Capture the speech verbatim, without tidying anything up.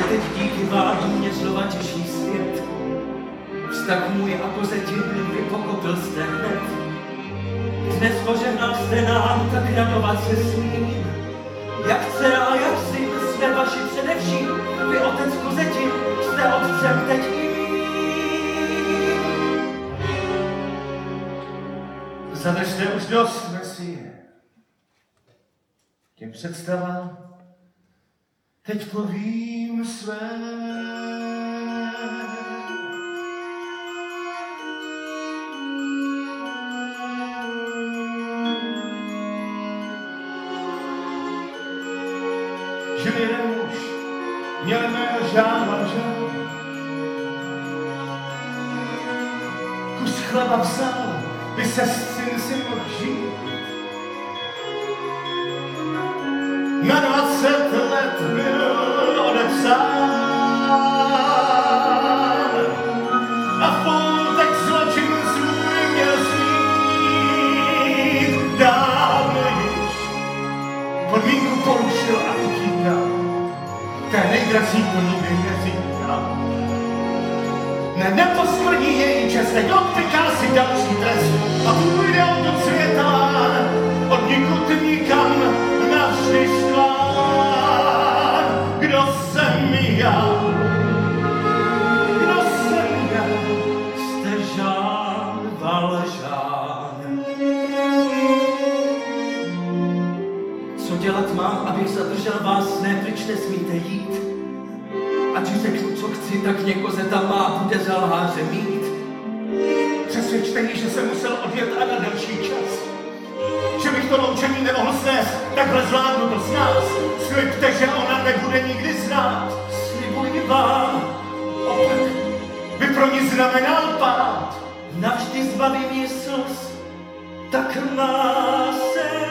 teď díky vám mě znova těší svět. Vztah můj a kozetin vy pokopil jste hned. Dnes požehnal jste nám, tak radovat se smím. Jak dcera a jak syn jsme vaši především, vy otec kozetin jste otcem teď i mým. Zadržte už dost, Mesie. Těm představám teď povím své. Žil jeden muž, měl jméno Jean Valjean. Kus chleba vzal, by se syn si mohl žít. Na dvacet let byl odepsán a v poutek zločin svůj měl smít. Dávno již podmínku porušil a utíkal, té nejdražší to nikdy neříkal. Ne, neposmrdí její čest, teď odpyká si další trest a půjde od světa od nikud nikam navždy stvár. Kdo jsem já? Kdo jsem já? Jste Jean Valjean. Co dělat mám, abych zadržel vás? Ne, pryč nesmíte jít. Ať řeknu, co chci, tak někozeta má bude za lháře mít. Přesvědčte ji, že jsem musel odjet a na delší čas. Že bych to loučení nemohl snést, takhle zvládnu to s nás. Slibte, že ona nebude nikdy znát. Slibuji vám, Opak by pro ní znamenal pád. navždy zbavím ji slz, tak má se